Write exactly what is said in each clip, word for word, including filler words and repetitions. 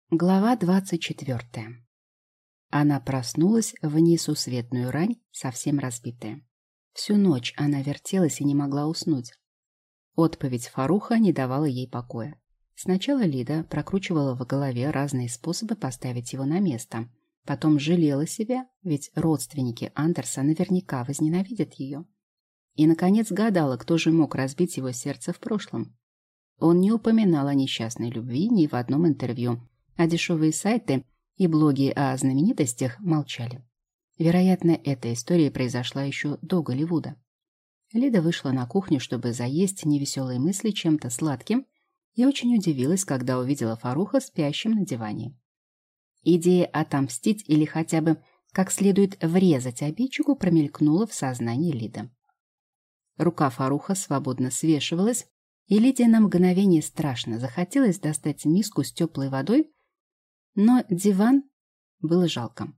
Глава двадцать четвертая. Она проснулась в несусветную рань, совсем разбитая. Всю ночь она вертелась и не могла уснуть. Отповедь Фаруха не давала ей покоя. Сначала Лида прокручивала в голове разные способы поставить его на место. Потом жалела себя, ведь родственники Андерса наверняка возненавидят ее. И, наконец, гадала, кто же мог разбить его сердце в прошлом. Он не упоминал о несчастной любви ни в одном интервью, а дешевые сайты и блоги о знаменитостях молчали. Вероятно, эта история произошла еще до Голливуда. Лида вышла на кухню, чтобы заесть невеселые мысли чем-то сладким, и очень удивилась, когда увидела Фаруха спящим на диване. Идея отомстить или хотя бы как следует врезать обидчику промелькнула в сознании Лиды. Рука Фаруха свободно свешивалась, и Лиде на мгновение страшно захотелось достать миску с теплой водой, но диван было жалко.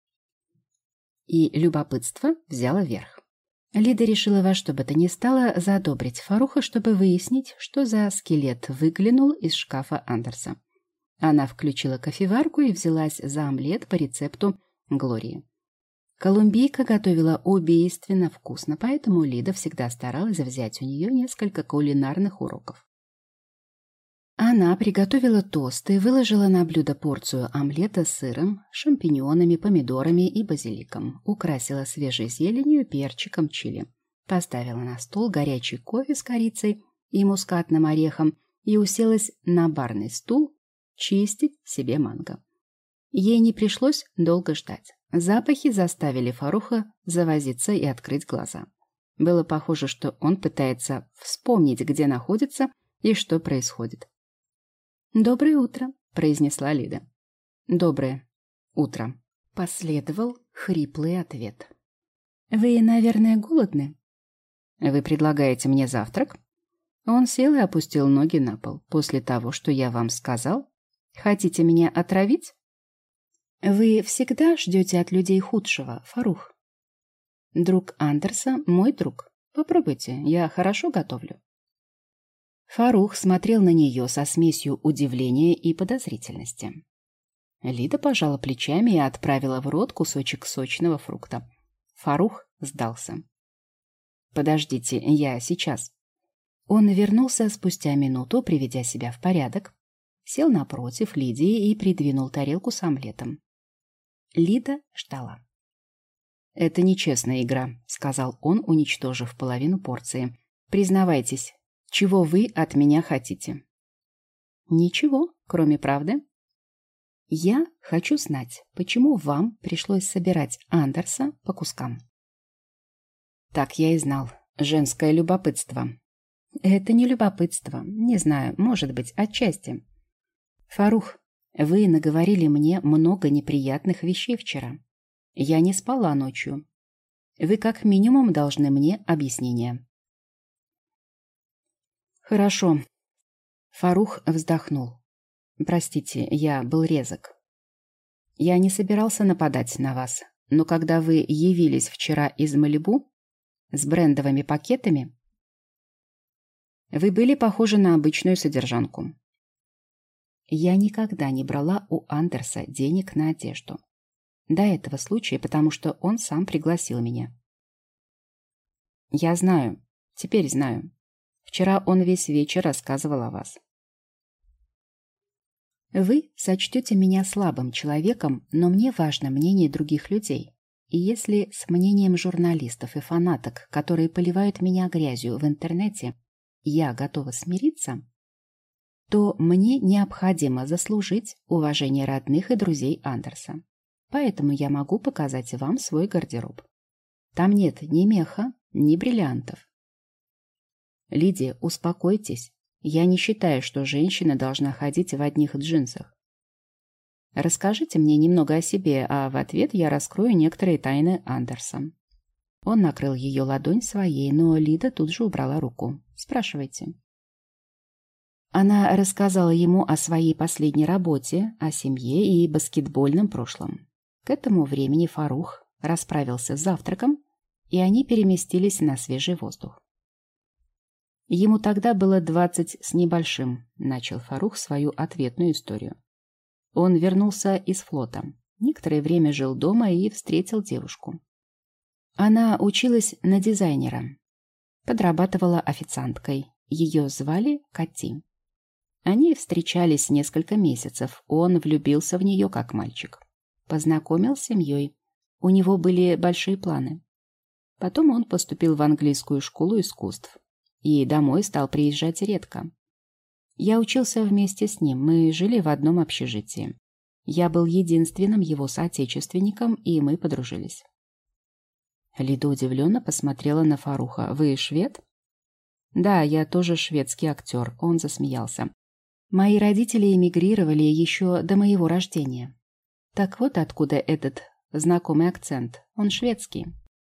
И любопытство взяло верх. Лида решила во что бы то ни стало задобрить Фаруха, чтобы выяснить, что за скелет выглянул из шкафа Андерса. Она включила кофеварку и взялась за омлет по рецепту Глории. Колумбийка готовила убийственно вкусно, поэтому Лида всегда старалась взять у нее несколько кулинарных уроков. Она приготовила тосты, выложила на блюдо порцию омлета с сыром, шампиньонами, помидорами и базиликом, украсила свежей зеленью, перчиком, чили, поставила на стол горячий кофе с корицей и мускатным орехом и уселась на барный стул чистить себе манго. Ей не пришлось долго ждать. Запахи заставили Фаруха завозиться и открыть глаза. Было похоже, что он пытается вспомнить, где находится и что происходит. «Доброе утро», — произнесла Лида. «Доброе утро», — последовал хриплый ответ. «Вы, наверное, голодны?» «Вы предлагаете мне завтрак?» Он сел и опустил ноги на пол. «После того, что я вам сказал? Хотите меня отравить?» «Вы всегда ждете от людей худшего, Фарух. Друг Андерса — мой друг. Попробуйте, я хорошо готовлю». Фарух смотрел на нее со смесью удивления и подозрительности. Лида пожала плечами и отправила в рот кусочек сочного фрукта. Фарух сдался. «Подождите, я сейчас». Он вернулся спустя минуту, приведя себя в порядок, сел напротив Лидии и придвинул тарелку с омлетом. Лида ждала. «Это нечестная игра», — сказал он, уничтожив половину порции. «Признавайтесь, чего вы от меня хотите?» «Ничего, кроме правды. Я хочу знать, почему вам пришлось собирать Андерса по кускам». «Так я и знал. Женское любопытство». «Это не любопытство. Не знаю, может быть, отчасти. Фарух, вы наговорили мне много неприятных вещей вчера. Я не спала ночью. Вы как минимум должны мне объяснение». «Хорошо». Фарух вздохнул. «Простите, я был резок. Я не собирался нападать на вас, но когда вы явились вчера из Малибу с брендовыми пакетами, вы были похожи на обычную содержанку. Я никогда не брала у Андерса денег на одежду. До этого случая, потому что он сам пригласил меня. Я знаю, теперь знаю. Вчера он весь вечер рассказывал о вас. Вы сочтете меня слабым человеком, но мне важно мнение других людей. И если с мнением журналистов и фанаток, которые поливают меня грязью в интернете, я готова смириться, то мне необходимо заслужить уважение родных и друзей Андерса. Поэтому я могу показать вам свой гардероб. Там нет ни меха, ни бриллиантов. Лидия, успокойтесь. Я не считаю, что женщина должна ходить в одних джинсах. Расскажите мне немного о себе, а в ответ я раскрою некоторые тайны Андерса». Он накрыл ее ладонь своей, но Лида тут же убрала руку. «Спрашивайте». Она рассказала ему о своей последней работе, о семье и баскетбольном прошлом. К этому времени Фарух расправился с завтраком, и они переместились на свежий воздух. Ему тогда было двадцать с небольшим, начал Фарух свою ответную историю. Он вернулся из флота. Некоторое время жил дома и встретил девушку. Она училась на дизайнера. Подрабатывала официанткой. Ее звали Кати. Они встречались несколько месяцев. Он влюбился в нее как мальчик. Познакомил с семьей. У него были большие планы. Потом он поступил в английскую школу искусств. И домой стал приезжать редко. Я учился вместе с ним. Мы жили в одном общежитии. Я был единственным его соотечественником, и мы подружились. Лида удивленно посмотрела на Фаруха. «Вы швед?» «Да, я тоже шведский актер», — он засмеялся. «Мои родители эмигрировали еще до моего рождения. Так вот откуда этот знакомый акцент. Он шведский».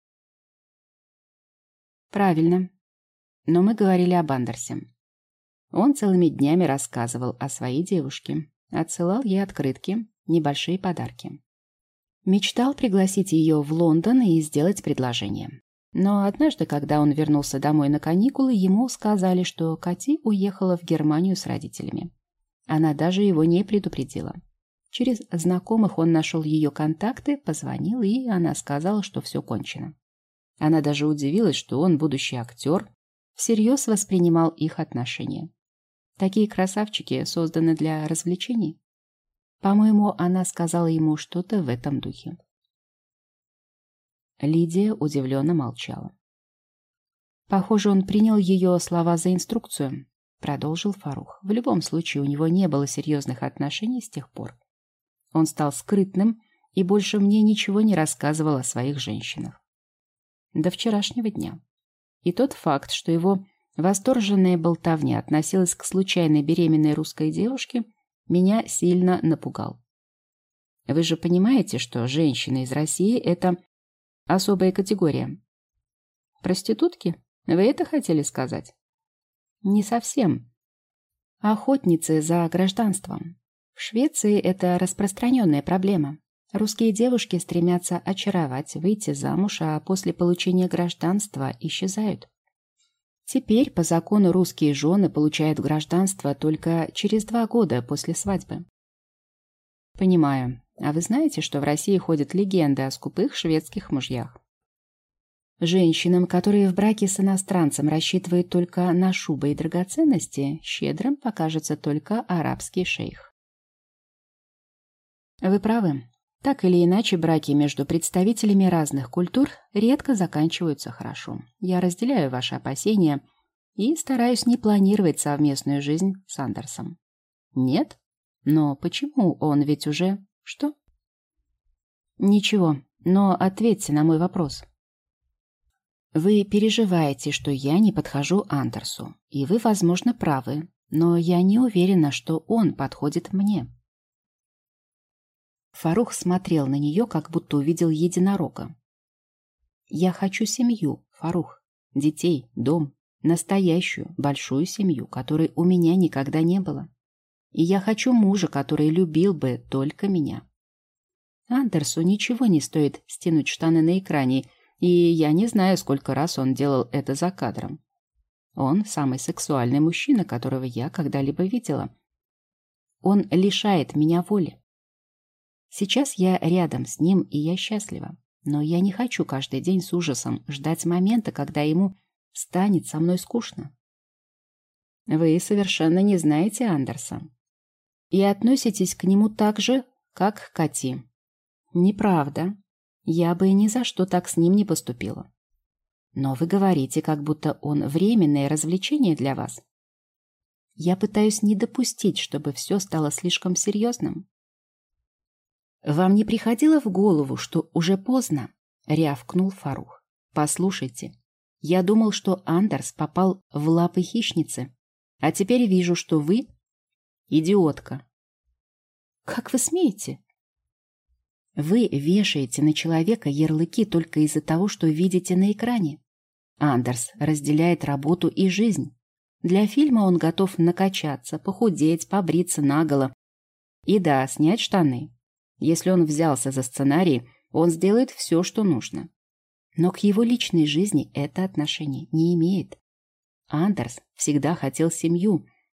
«Правильно. Но мы говорили об Андерсе. Он целыми днями рассказывал о своей девушке, отсылал ей открытки, небольшие подарки. Мечтал пригласить ее в Лондон и сделать предложение. Но однажды, когда он вернулся домой на каникулы, ему сказали, что Кати уехала в Германию с родителями. Она даже его не предупредила. Через знакомых он нашел ее контакты, позвонил, и она сказала, что все кончено. Она даже удивилась, что он, будущий актер, всерьез воспринимал их отношения. Такие красавчики созданы для развлечений. По-моему, она сказала ему что-то в этом духе. Лидия удивленно молчала. «Похоже, он принял ее слова за инструкцию», — продолжил Фарух. «В любом случае, у него не было серьезных отношений с тех пор. Он стал скрытным и больше мне ничего не рассказывал о своих женщинах. До вчерашнего дня. И тот факт, что его восторженная болтовня относилась к случайной беременной русской девушке, меня сильно напугал. Вы же понимаете, что женщины из России — это особая категория. Проститутки? Вы это хотели сказать? Не совсем. Охотницы за гражданством. В Швеции это распространенная проблема. Русские девушки стремятся очаровать, выйти замуж, а после получения гражданства исчезают. Теперь по закону русские жены получают гражданство только через два года после свадьбы. Понимаю. А вы знаете, что в России ходят легенды о скупых шведских мужьях? Женщинам, которые в браке с иностранцем рассчитывают только на шубы и драгоценности, щедрым покажется только арабский шейх. Вы правы. Так или иначе, браки между представителями разных культур редко заканчиваются хорошо. Я разделяю ваши опасения и стараюсь не планировать совместную жизнь с Андерсом. Нет? Но почему? Он ведь уже... Что? Ничего, но ответьте на мой вопрос. Вы переживаете, что я не подхожу Андерсу, и вы, возможно, правы, но я не уверена, что он подходит мне. Фарух смотрел на нее, как будто увидел единорога. «Я хочу семью, Фарух, детей, дом, настоящую, большую семью, которой у меня никогда не было. И я хочу мужа, который любил бы только меня. Андерсу ничего не стоит стянуть штаны на экране, и я не знаю, сколько раз он делал это за кадром. Он самый сексуальный мужчина, которого я когда-либо видела. Он лишает меня воли. Сейчас я рядом с ним, и я счастлива. Но я не хочу каждый день с ужасом ждать момента, когда ему станет со мной скучно. Вы совершенно не знаете Андерса. И относитесь к нему так же, как к Кати. Неправда. Я бы ни за что так с ним не поступила. Но вы говорите, как будто он временное развлечение для вас. Я пытаюсь не допустить, чтобы все стало слишком серьезным. «Вам не приходило в голову, что уже поздно?» — рявкнул Фарух. «Послушайте, я думал, что Андерс попал в лапы хищницы, а теперь вижу, что вы — идиотка». «Как вы смеете?» «Вы вешаете на человека ярлыки только из-за того, что видите на экране. Андерс разделяет работу и жизнь. Для фильма он готов накачаться, похудеть, побриться наголо и, да, снять штаны. Если он взялся за сценарий, он сделает все, что нужно. Но к его личной жизни это отношение не имеет. Андерс всегда хотел семью.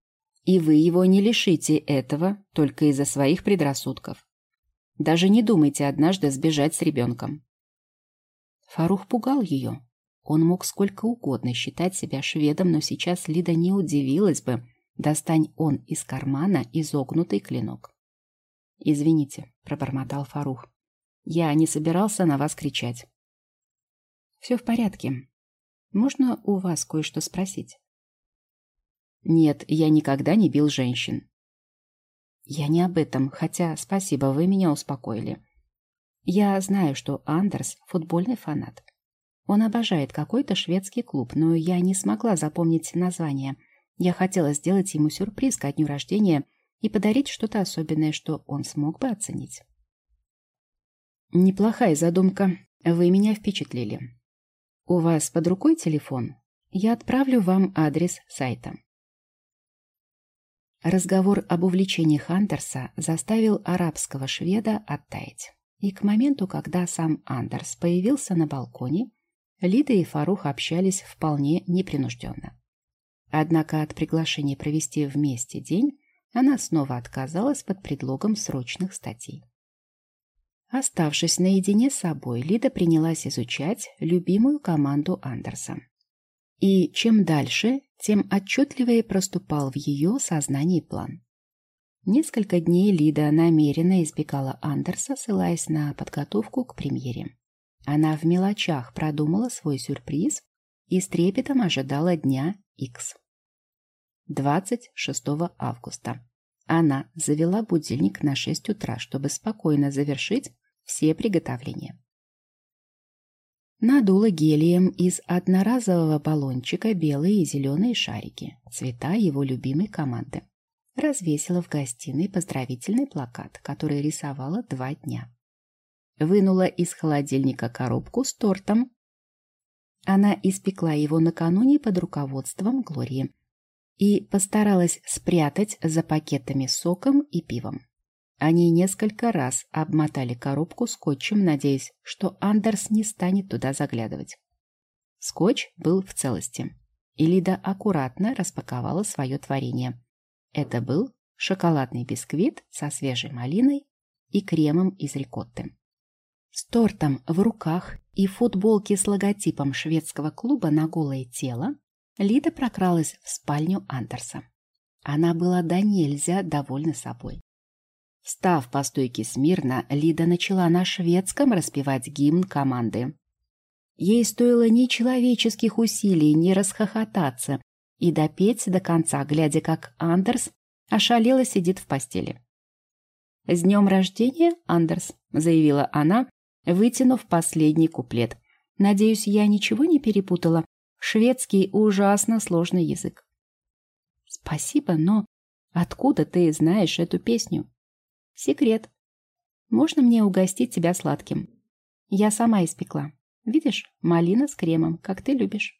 И вы его не лишите этого только из-за своих предрассудков. Даже не думайте однажды сбежать с ребенком. Фарух пугал ее. Он мог сколько угодно считать себя шведом, но сейчас Лида не удивилась бы, достань он из кармана изогнутый клинок. «Извините», — пробормотал Фарух. «Я не собирался на вас кричать». «Все в порядке. Можно у вас кое-что спросить?» «Нет, я никогда не бил женщин». «Я не об этом, хотя спасибо, вы меня успокоили. Я знаю, что Андерс — футбольный фанат. Он обожает какой-то шведский клуб, но я не смогла запомнить название. Я хотела сделать ему сюрприз ко дню рождения и подарить что-то особенное, что он смог бы оценить». «Неплохая задумка. Вы меня впечатлили. У вас под рукой телефон? Я отправлю вам адрес сайта». Разговор об увлечениях Андерса заставил арабского шведа оттаять. И к моменту, когда сам Андерс появился на балконе, Лида и Фарух общались вполне непринужденно. Однако от приглашения провести вместе день она снова отказалась под предлогом срочных статей. Оставшись наедине с собой, Лида принялась изучать любимую команду Андерса. И чем дальше, тем отчетливее проступал в ее сознании план. Несколько дней Лида намеренно избегала Андерса, ссылаясь на подготовку к премьере. Она в мелочах продумала свой сюрприз и с трепетом ожидала дня Икс. двадцать шестого августа. Она завела будильник на шесть утра, чтобы спокойно завершить все приготовления. Надула гелием из одноразового баллончика белые и зеленые шарики, цвета его любимой команды. Развесила в гостиной поздравительный плакат, который рисовала два дня. Вынула из холодильника коробку с тортом. Она испекла его накануне под руководством Глории и постаралась спрятать за пакетами с соком и пивом. Они несколько раз обмотали коробку скотчем, надеясь, что Андерс не станет туда заглядывать. Скотч был в целости, и Лида аккуратно распаковала свое творение. Это был шоколадный бисквит со свежей малиной и кремом из рикотты. С тортом в руках и футболке с логотипом шведского клуба на голое тело Лида прокралась в спальню Андерса. Она была до нельзя довольна собой. Встав по стойке смирно, Лида начала на шведском распевать гимн команды. Ей стоило нечеловеческих усилий не расхохотаться и допеть до конца, глядя, как Андерс ошалело сидит в постели. «С днем рождения, Андерс!» — заявила она, вытянув последний куплет. «Надеюсь, я ничего не перепутала. Шведский — ужасно сложный язык». «Спасибо, но откуда ты знаешь эту песню?» «Секрет. Можно мне угостить тебя сладким? Я сама испекла. Видишь, малина с кремом, как ты любишь».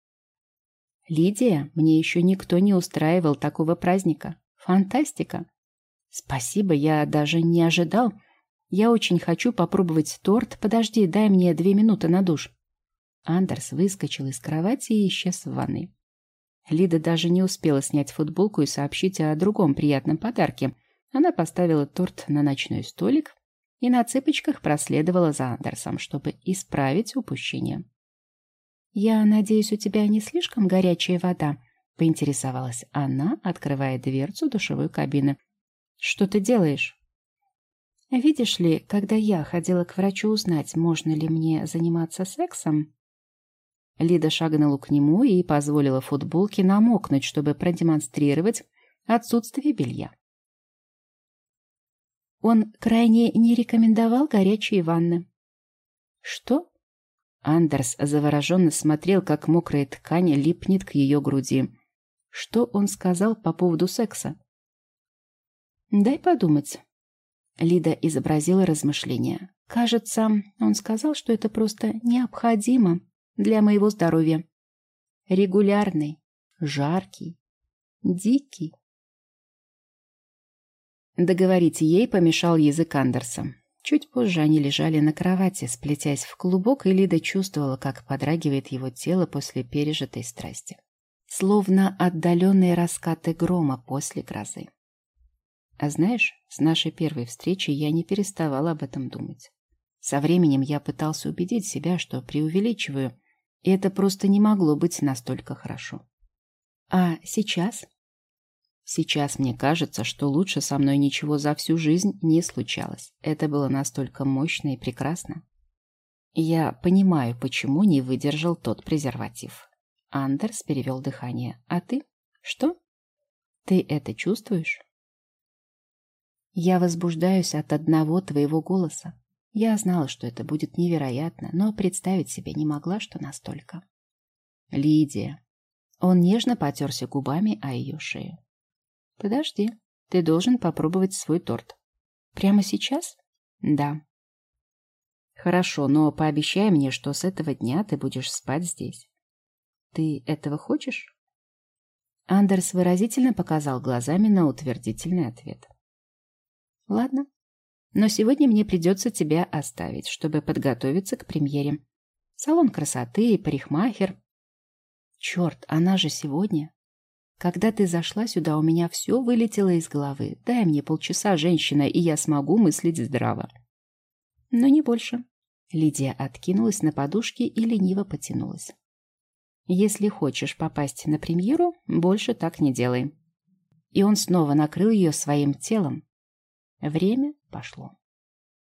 «Лидия, мне еще никто не устраивал такого праздника. Фантастика!» «Спасибо, я даже не ожидал. Я очень хочу попробовать торт. Подожди, дай мне две минуты на душ». Андерс выскочил из кровати и исчез в ванной. Лида даже не успела снять футболку и сообщить о другом приятном подарке. Она поставила торт на ночной столик и на цыпочках проследовала за Андерсом, чтобы исправить упущение. «Я надеюсь, у тебя не слишком горячая вода?» — поинтересовалась она, открывая дверцу душевой кабины. «Что ты делаешь?» «Видишь ли, когда я ходила к врачу узнать, можно ли мне заниматься сексом...» Лида шагнула к нему и позволила футболке намокнуть, чтобы продемонстрировать отсутствие белья. Он крайне не рекомендовал горячие ванны. «Что?» Андерс завороженно смотрел, как мокрая ткань липнет к ее груди. Что он сказал по поводу секса? «Дай подумать». Лида изобразила размышления. «Кажется, он сказал, что это просто необходимо для моего здоровья. Регулярный, жаркий, дикий». Договорить ей помешал язык Андерса. Чуть позже они лежали на кровати, сплетясь в клубок, и Лида чувствовала, как подрагивает его тело после пережитой страсти. словно отдаленные раскаты грома после грозы. А знаешь, с нашей первой встречи я не переставала об этом думать. Со временем я пытался убедить себя, что преувеличиваю, и это просто не могло быть настолько хорошо. А сейчас? Сейчас мне кажется, что лучше со мной ничего за всю жизнь не случалось. Это было настолько мощно и прекрасно. Я понимаю, почему не выдержал тот презерватив. Андерс перевел дыхание. А ты? Что? Ты это чувствуешь? Я возбуждаюсь от одного твоего голоса. Я знала, что это будет невероятно, но представить себе не могла, что настолько. Лидия. Он нежно потерся губами о ее шею. Подожди, ты должен попробовать свой торт. Прямо сейчас? Да. Хорошо, но пообещай мне, что с этого дня ты будешь спать здесь. Ты этого хочешь? Андерс выразительно показал глазами на утвердительный ответ. Ладно, но сегодня мне придется тебя оставить, чтобы подготовиться к премьере. Салон красоты, парикмахер. Черт, она же сегодня. Когда ты зашла сюда, у меня все вылетело из головы. Дай мне полчаса, женщина, и я смогу мыслить здраво. Но не больше. Лидия откинулась на подушке и лениво потянулась. Если хочешь попасть на премьеру, больше так не делай. И он снова накрыл ее своим телом. Время пошло.